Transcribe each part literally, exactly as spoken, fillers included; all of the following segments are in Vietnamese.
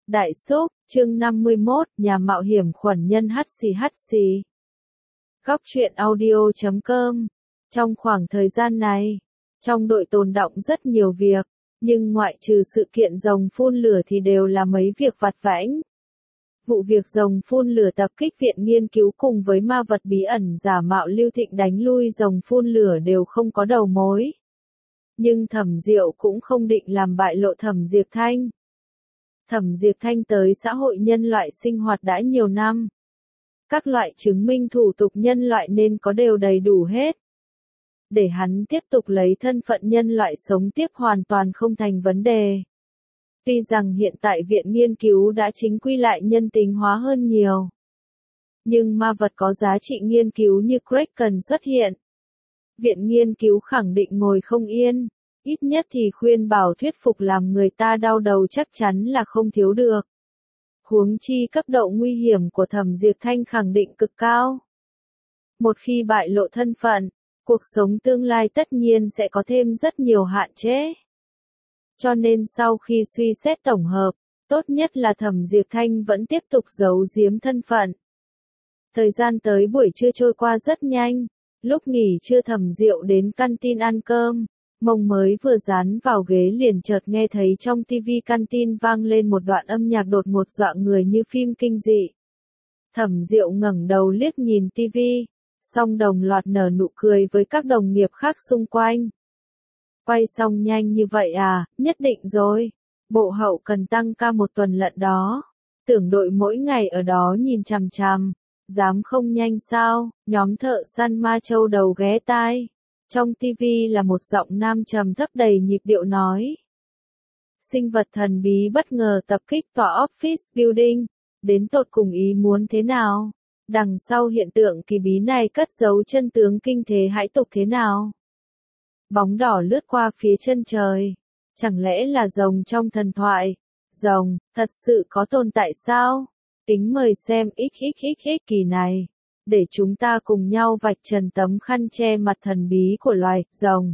Đại Súp, chương năm mươi mốt, nhà mạo hiểm khuẩn nhân hát xì hát xì. Góc truyện audio chấm com. Trong khoảng thời gian này, trong đội tồn đọng rất nhiều việc, nhưng ngoại trừ sự kiện rồng phun lửa thì đều là mấy việc vặt vãnh. Vụ việc rồng phun lửa tập kích viện nghiên cứu cùng với ma vật bí ẩn giả mạo Lưu Thịnh đánh lui rồng phun lửa đều không có đầu mối. Nhưng Thẩm Diệu cũng không định làm bại lộ Thẩm Diệp Thanh. Thẩm Diệp Thanh tới xã hội nhân loại sinh hoạt đã nhiều năm. Các loại chứng minh thủ tục nhân loại nên có đều đầy đủ hết. Để hắn tiếp tục lấy thân phận nhân loại sống tiếp hoàn toàn không thành vấn đề. Tuy rằng hiện tại viện nghiên cứu đã chính quy lại nhân tính hóa hơn nhiều. Nhưng ma vật có giá trị nghiên cứu như Kraken xuất hiện. Viện nghiên cứu khẳng định ngồi không yên. Ít nhất thì khuyên bảo thuyết phục làm người ta đau đầu chắc chắn là không thiếu được. Huống chi cấp độ nguy hiểm của Thẩm Diệp Thanh khẳng định cực cao. Một khi bại lộ thân phận, cuộc sống tương lai tất nhiên sẽ có thêm rất nhiều hạn chế. Cho nên sau khi suy xét tổng hợp, tốt nhất là Thẩm Diệp Thanh vẫn tiếp tục giấu giếm thân phận. Thời gian tới buổi trưa trôi qua rất nhanh, lúc nghỉ trưa Thẩm Diệu đến canteen ăn cơm. Mông mới vừa dán vào ghế liền chợt nghe thấy trong tivi canteen vang lên một đoạn âm nhạc đột ngột dọa người như phim kinh dị. Thẩm Diệu ngẩng đầu liếc nhìn tivi, song đồng loạt nở nụ cười với các đồng nghiệp khác xung quanh. Quay xong nhanh như vậy à, nhất định rồi. Bộ hậu cần tăng ca một tuần lận đó. Tưởng đội mỗi ngày ở đó nhìn chằm chằm. Dám không nhanh sao, nhóm thợ săn ma châu đầu ghé tai. Trong tivi là một giọng nam trầm thấp đầy nhịp điệu nói. Sinh vật thần bí bất ngờ tập kích tòa office building, đến tột cùng ý muốn thế nào? Đằng sau hiện tượng kỳ bí này cất giấu chân tướng kinh thế hãi tục thế nào? Bóng đỏ lướt qua phía chân trời. Chẳng lẽ là rồng trong thần thoại? Rồng, thật sự có tồn tại sao? Tính mời xem xxxx kỳ này. Để chúng ta cùng nhau vạch trần tấm khăn che mặt thần bí của loài rồng.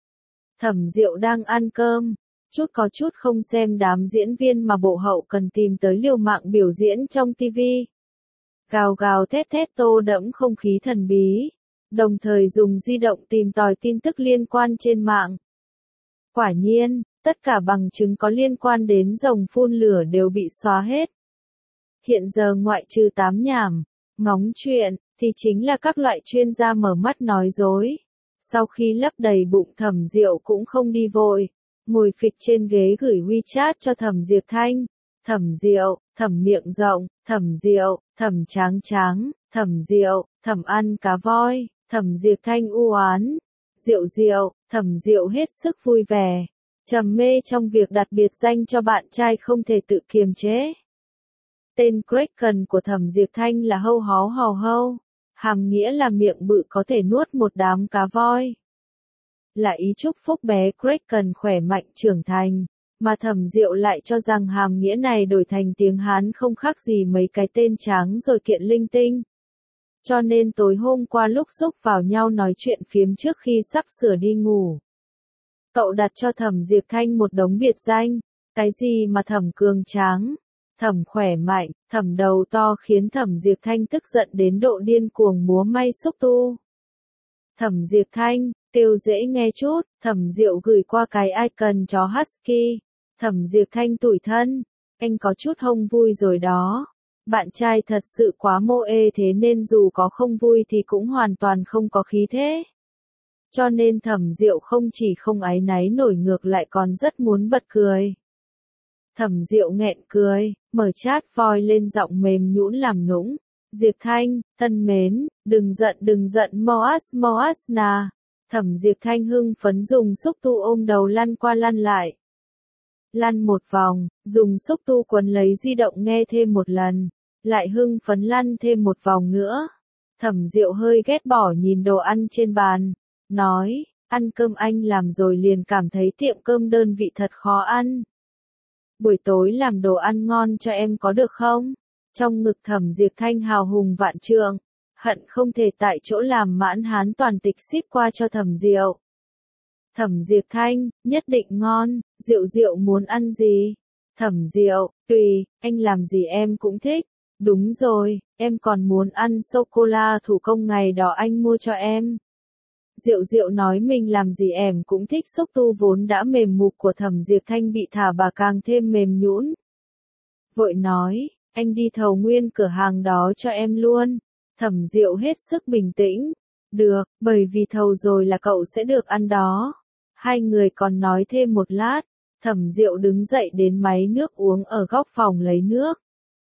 Thẩm Diệu đang ăn cơm, chút có chút không xem đám diễn viên mà bộ hậu cần tìm tới liều mạng biểu diễn trong tivi. Gào gào thét thét tô đẫm không khí thần bí, đồng thời dùng di động tìm tòi tin tức liên quan trên mạng. Quả nhiên, tất cả bằng chứng có liên quan đến rồng phun lửa đều bị xóa hết. Hiện giờ ngoại trừ tám nhảm, ngóng chuyện, thì chính là các loại chuyên gia mở mắt nói dối. Sau khi lấp đầy bụng Thẩm Diệu cũng không đi vội, ngồi phịch trên ghế gửi WeChat cho Thẩm Diệp Thanh. Thẩm Diệu, Thẩm miệng rộng, Thẩm Diệu, Thẩm tráng tráng, Thẩm Diệu, Thẩm ăn cá voi, Thẩm Diệp Thanh u oán. Diệu Diệu, Thẩm Diệu hết sức vui vẻ, trầm mê trong việc đặt biệt danh cho bạn trai không thể tự kiềm chế. Tên Kraken của Thẩm Diệp Thanh là hâu háo hào hâu, hàm nghĩa là miệng bự có thể nuốt một đám cá voi. Là ý chúc phúc bé Kraken khỏe mạnh trưởng thành, mà Thẩm Diệu lại cho rằng hàm nghĩa này đổi thành tiếng Hán không khác gì mấy cái tên tráng rồi kiện linh tinh. Cho nên tối hôm qua lúc xúc vào nhau nói chuyện phiếm trước khi sắp sửa đi ngủ. Cậu đặt cho Thẩm Diệp Thanh một đống biệt danh, cái gì mà Thẩm cường tráng, Thẩm khỏe mạnh, Thẩm đầu to khiến Thẩm Diệp Thanh tức giận đến độ điên cuồng múa may xúc tu. Thẩm Diệp Thanh, kêu dễ nghe chút, Thẩm Diệu gửi qua cái icon chó Husky. Thẩm Diệp Thanh tủi thân, anh có chút không vui rồi đó. Bạn trai thật sự quá mô ê thế nên dù có không vui thì cũng hoàn toàn không có khí thế. Cho nên Thẩm Diệu không chỉ không áy náy nổi ngược lại còn rất muốn bật cười. Thẩm Diệu nghẹn cười, mở chat voi lên giọng mềm nhũn làm nũng. Diệp Thanh, thân mến, đừng giận đừng giận Moas Moas na. Thẩm Diệp Thanh hưng phấn dùng xúc tu ôm đầu lăn qua lăn lại. Lăn một vòng, dùng xúc tu quấn lấy di động nghe thêm một lần, lại hưng phấn lăn thêm một vòng nữa. Thẩm Diệu hơi ghét bỏ nhìn đồ ăn trên bàn, nói, ăn cơm anh làm rồi liền cảm thấy tiệm cơm đơn vị thật khó ăn. Buổi tối làm đồ ăn ngon cho em có được không? Trong ngực Thẩm Diệp Thanh hào hùng vạn trượng, hận không thể tại chỗ làm mãn hán toàn tịch ship qua cho Thẩm Diệu. Thẩm Diệp Thanh, nhất định ngon, Diệu Diệu muốn ăn gì? Thẩm Diệu, Tùy, anh làm gì em cũng thích. Đúng rồi, em còn muốn ăn sô-cô-la thủ công ngày đó anh mua cho em. Diệu Diệu nói mình làm gì em cũng thích, xúc tu vốn đã mềm mục của Thẩm Diệp Thanh bị thả bà càng thêm mềm nhũn. Vội nói, anh đi thầu nguyên cửa hàng đó cho em luôn. Thẩm Diệu hết sức bình tĩnh. Được, bởi vì thầu rồi là cậu sẽ được ăn đó. Hai người còn nói thêm một lát. Thẩm Diệu đứng dậy đến máy nước uống ở góc phòng lấy nước.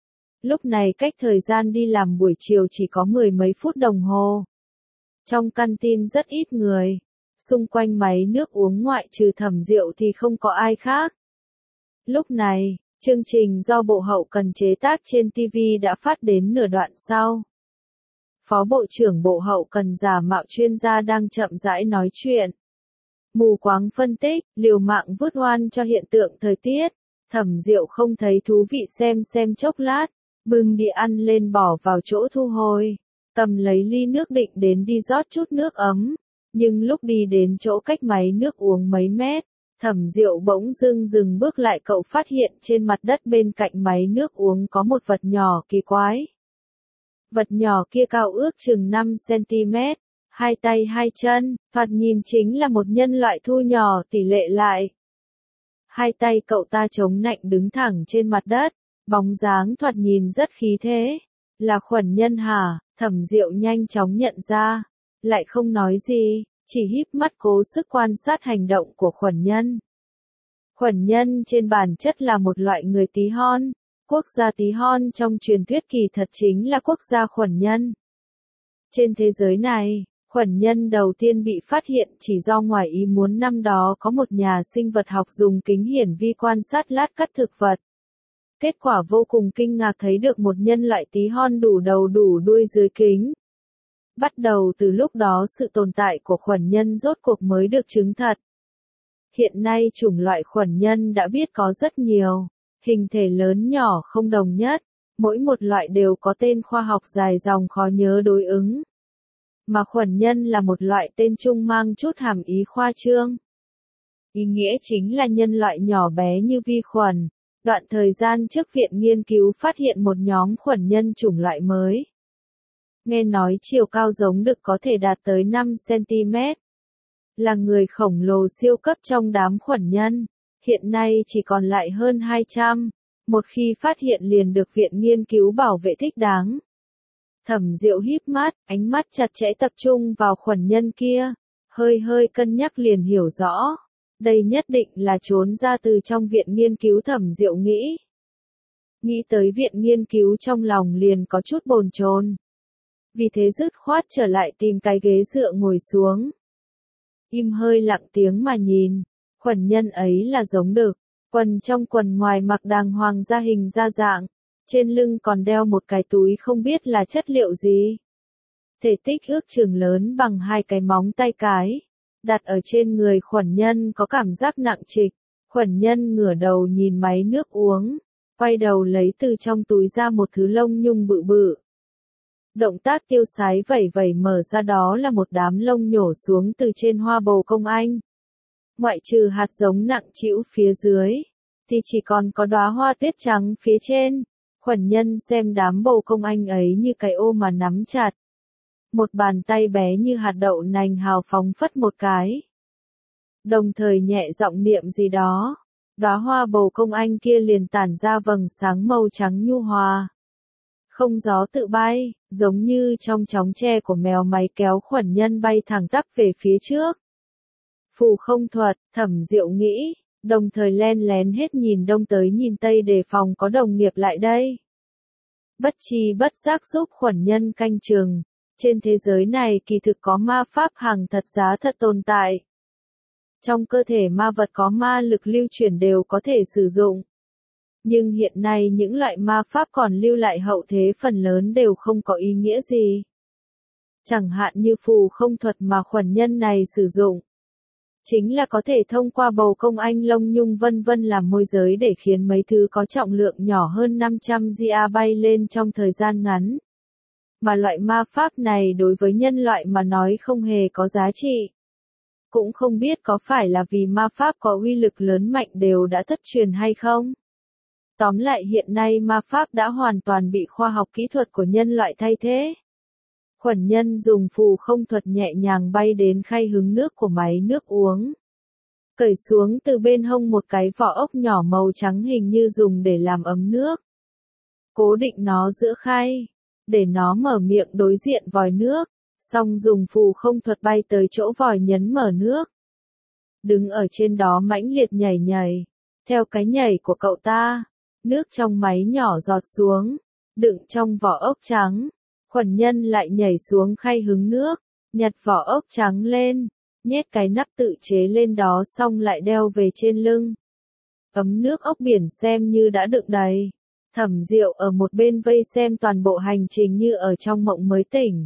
Lúc này cách thời gian đi làm buổi chiều chỉ có mười mấy phút đồng hồ. Trong căn tin rất ít người. Xung quanh máy nước uống ngoại trừ Thẩm Diệu thì không có ai khác. Lúc này, chương trình do Bộ Hậu Cần chế tác trên ti vi đã phát đến nửa đoạn sau. Phó Bộ trưởng Bộ Hậu Cần giả mạo chuyên gia đang chậm rãi nói chuyện. Mù quáng phân tích, liều mạng vút oan cho hiện tượng thời tiết. Thẩm Diệu không thấy thú vị xem xem chốc lát, bưng đĩa ăn lên bỏ vào chỗ thu hồi. Tầm lấy ly nước định đến đi rót chút nước ấm. Nhưng lúc đi đến chỗ cách máy nước uống mấy mét, Thẩm Diệu bỗng dưng dừng bước lại, cậu phát hiện trên mặt đất bên cạnh máy nước uống có một vật nhỏ kỳ quái. Vật nhỏ kia cao ước chừng năm xăng-ti-mét, hai tay hai chân, thoạt nhìn chính là một nhân loại thu nhỏ tỷ lệ lại. Hai tay cậu ta chống nạnh đứng thẳng trên mặt đất, bóng dáng thoạt nhìn rất khí thế. Là Khuẩn Nhân hả? Thẩm Diệu nhanh chóng nhận ra, lại không nói gì, chỉ híp mắt cố sức quan sát hành động của Khuẩn Nhân. Khuẩn Nhân trên bản chất là một loại người tí hon. Quốc gia tí hon trong truyền thuyết kỳ thật chính là quốc gia Khuẩn Nhân. Trên thế giới này, Khuẩn Nhân đầu tiên bị phát hiện chỉ do ngoài ý muốn năm đó có một nhà sinh vật học dùng kính hiển vi quan sát lát cắt thực vật. Kết quả vô cùng kinh ngạc thấy được một nhân loại tí hon đủ đầu đủ đuôi dưới kính. Bắt đầu từ lúc đó sự tồn tại của Khuẩn Nhân rốt cuộc mới được chứng thật. Hiện nay chủng loại Khuẩn Nhân đã biết có rất nhiều, hình thể lớn nhỏ không đồng nhất, mỗi một loại đều có tên khoa học dài dòng khó nhớ đối ứng. Mà Khuẩn Nhân là một loại tên chung mang chút hàm ý khoa trương. Ý nghĩa chính là nhân loại nhỏ bé như vi khuẩn. Đoạn thời gian trước viện nghiên cứu phát hiện một nhóm khuẩn nhân chủng loại mới. Nghe nói chiều cao giống đực có thể đạt tới năm xăng-ti-mét. Là người khổng lồ siêu cấp trong đám khuẩn nhân. Hiện nay chỉ còn lại hơn hai trăm. Một khi phát hiện liền được viện nghiên cứu bảo vệ thích đáng. Thẩm Diệu híp mắt, ánh mắt chặt chẽ tập trung vào khuẩn nhân kia. Hơi hơi cân nhắc liền hiểu rõ. Đây nhất định là trốn ra từ trong viện nghiên cứu, Thẩm Diệu nghĩ. Nghĩ tới viện nghiên cứu trong lòng liền có chút bồn chồn. Vì thế dứt khoát trở lại tìm cái ghế dựa ngồi xuống. Im hơi lặng tiếng mà nhìn, khuẩn nhân ấy là giống đực, quần trong quần ngoài mặc đàng hoàng ra hình ra dạng, trên lưng còn đeo một cái túi không biết là chất liệu gì. Thể tích ước chừng lớn bằng hai cái móng tay cái. Đặt ở trên người khuẩn nhân có cảm giác nặng trịch. Khuẩn nhân ngửa đầu nhìn máy nước uống, quay đầu lấy từ trong túi ra một thứ lông nhung bự bự. Động tác tiêu sái vẩy vẩy mở ra, đó là một đám lông nhổ xuống từ trên hoa bồ công anh. Ngoại trừ hạt giống nặng trĩu phía dưới, thì chỉ còn có đóa hoa tuyết trắng phía trên. Khuẩn nhân xem đám bồ công anh ấy như cái ô mà nắm chặt. Một bàn tay bé như hạt đậu nành hào phóng phất một cái. Đồng thời nhẹ giọng niệm gì đó. Đóa hoa bồ công anh kia liền tản ra vầng sáng màu trắng nhu hòa. Không gió tự bay, giống như trong chóng tre của mèo máy kéo khuẩn nhân bay thẳng tắp về phía trước. Phù không thuật, Thẩm Diệu nghĩ, đồng thời len lén hết nhìn đông tới nhìn tây đề phòng có đồng nghiệp lại đây. Bất chi bất giác giúp khuẩn nhân canh chừng. Trên thế giới này kỳ thực có ma pháp hàng thật giá thật tồn tại. Trong cơ thể ma vật có ma lực lưu chuyển đều có thể sử dụng. Nhưng hiện nay những loại ma pháp còn lưu lại hậu thế phần lớn đều không có ý nghĩa gì. Chẳng hạn như phù không thuật mà khuẩn nhân này sử dụng. Chính là có thể thông qua bầu công anh lông nhung vân vân làm môi giới để khiến mấy thứ có trọng lượng nhỏ hơn năm trăm gi-ga bay lên trong thời gian ngắn. Mà loại ma pháp này đối với nhân loại mà nói không hề có giá trị. Cũng không biết có phải là vì ma pháp có uy lực lớn mạnh đều đã thất truyền hay không. Tóm lại hiện nay ma pháp đã hoàn toàn bị khoa học kỹ thuật của nhân loại thay thế. Khuẩn nhân dùng phù không thuật nhẹ nhàng bay đến khay hứng nước của máy nước uống. Cởi xuống từ bên hông một cái vỏ ốc nhỏ màu trắng hình như dùng để làm ấm nước. Cố định nó giữa khay, để nó mở miệng đối diện vòi nước, xong dùng phù không thuật bay tới chỗ vòi nhấn mở nước. Đứng ở trên đó mãnh liệt nhảy nhảy, theo cái nhảy của cậu ta, nước trong máy nhỏ giọt xuống, đựng trong vỏ ốc trắng. Khuẩn nhân lại nhảy xuống khay hứng nước, nhặt vỏ ốc trắng lên, nhét cái nắp tự chế lên đó xong lại đeo về trên lưng. Ấm nước ốc biển xem như đã đựng đầy. Thẩm Diệu ở một bên vây xem toàn bộ hành trình như ở trong mộng mới tỉnh.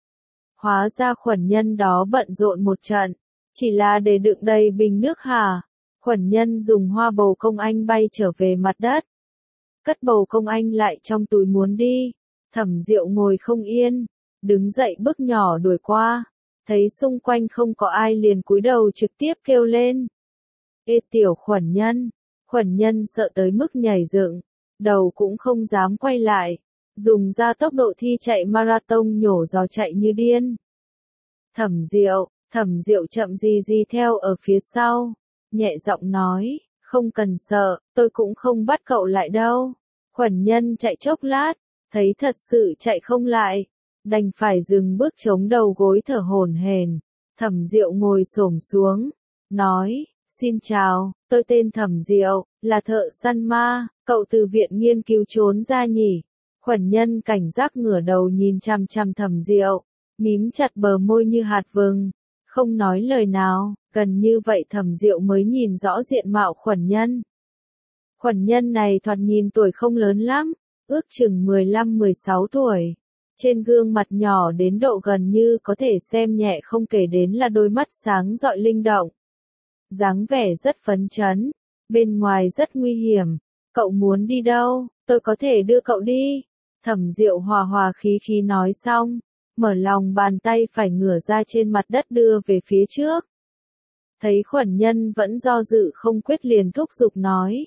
Hóa ra khuẩn nhân đó bận rộn một trận, chỉ là để đựng đầy bình nước hả? Khuẩn nhân dùng hoa bầu công anh bay trở về mặt đất. Cất bầu công anh lại trong túi muốn đi. Thẩm Diệu ngồi không yên, đứng dậy bước nhỏ đuổi qua, thấy xung quanh không có ai liền cúi đầu trực tiếp kêu lên. Ê tiểu khuẩn nhân, khuẩn nhân sợ tới mức nhảy dựng, đầu cũng không dám quay lại, dùng ra tốc độ thi chạy marathon nhổ giò chạy như điên. Thẩm Diệu, Thẩm Diệu chậm gì gì theo ở phía sau, nhẹ giọng nói, không cần sợ, tôi cũng không bắt cậu lại đâu. Khuẩn nhân chạy chốc lát, thấy thật sự chạy không lại, đành phải dừng bước chống đầu gối thở hổn hển. Thẩm Diệu ngồi xổm xuống, nói, xin chào, tôi tên Thẩm Diệu, là thợ săn ma, cậu từ viện nghiên cứu trốn ra nhỉ? Khuẩn nhân cảnh giác ngửa đầu nhìn chằm chằm Thẩm Diệu, mím chặt bờ môi như hạt vừng, không nói lời nào, gần như vậy Thẩm Diệu mới nhìn rõ diện mạo khuẩn nhân. Khuẩn nhân này thoạt nhìn tuổi không lớn lắm, ước chừng mười lăm mười sáu tuổi. Trên gương mặt nhỏ đến độ gần như có thể xem nhẹ không kể đến là đôi mắt sáng rọi linh động. Dáng vẻ rất phấn chấn, bên ngoài rất nguy hiểm. Cậu muốn đi đâu, tôi có thể đưa cậu đi. Thẩm Diệu hòa hòa khí khí nói xong, mở lòng bàn tay phải ngửa ra trên mặt đất đưa về phía trước. Thấy khuẩn nhân vẫn do dự không quyết liền thúc giục nói.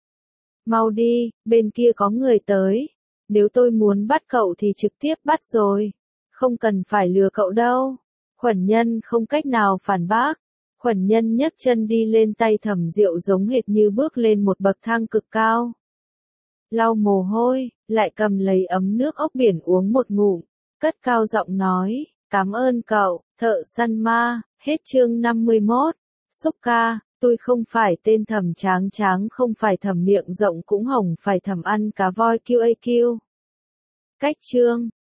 Mau đi, bên kia có người tới. Nếu tôi muốn bắt cậu thì trực tiếp bắt rồi. Không cần phải lừa cậu đâu. Khuẩn nhân không cách nào phản bác. Khuẩn nhân nhấc chân đi lên tay Thẩm Diệu giống hệt như bước lên một bậc thang cực cao. Lau mồ hôi, lại cầm lấy ấm nước ốc biển uống một ngụm. Cất cao giọng nói, cảm ơn cậu, thợ săn ma. Hết chương năm mươi mốt. Xúc ca. Tôi không phải tên Thẩm Tráng Tráng, không phải Thẩm miệng rộng cũng hổng phải Thẩm ăn cá voi kiu a kiu. Cách chương